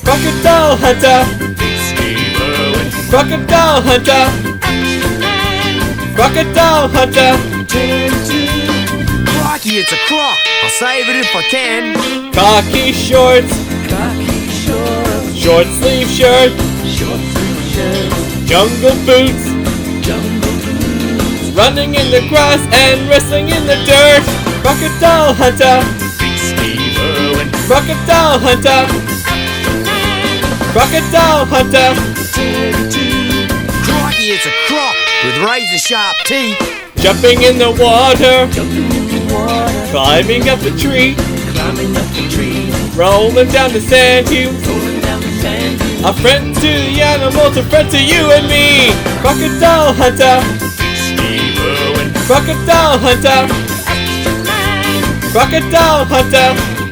Crocodile Hunter. Steve Irwin. Crocodile Hunter. Crocodile Hunter. Crikey, it's a croc. I'll save it if I can. Khaki shorts. Short sleeve shirt. Jungle boots. Running in the grass and wrestling in the dirt. Crocodile Hunter. Steve Irwin. Crocodile Hunter. Crocodile Hunter. Crikey, it's a croc with razor sharp teeth. Jumping in the water. Climbing up the tree. Rolling down the sand dunes. A friend to the animals, a friend to you and me. Crocodile Hunter. Steve Irwin. Crocodile Hunter. Crocodile Hunter.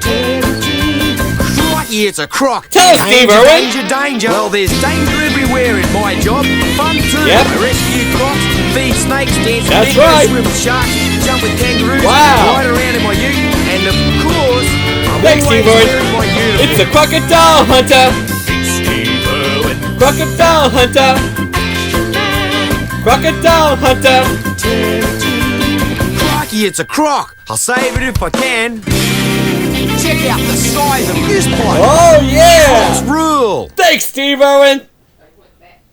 Crikey, it's a croc. Tell us, Steve Irwin. Danger, danger. Well, there's danger everywhere in my job. Fun too. Yep. I rescue crocs, feed snakes, dance That's with right. swim with sharks, jump with kangaroos, Wow. ride around in my ute, and of course, I'm Thanks, always Steve Irwin. wearing my uniform. It's a Crocodile Hunter. Steve Irwin. Crocodile Hunter. Crocodile Hunter. Crikey, it's a croc. I'll save it if I can. Check out the size of this bloke. Oh yeah! Crocs rule. Thanks, Steve Irwin.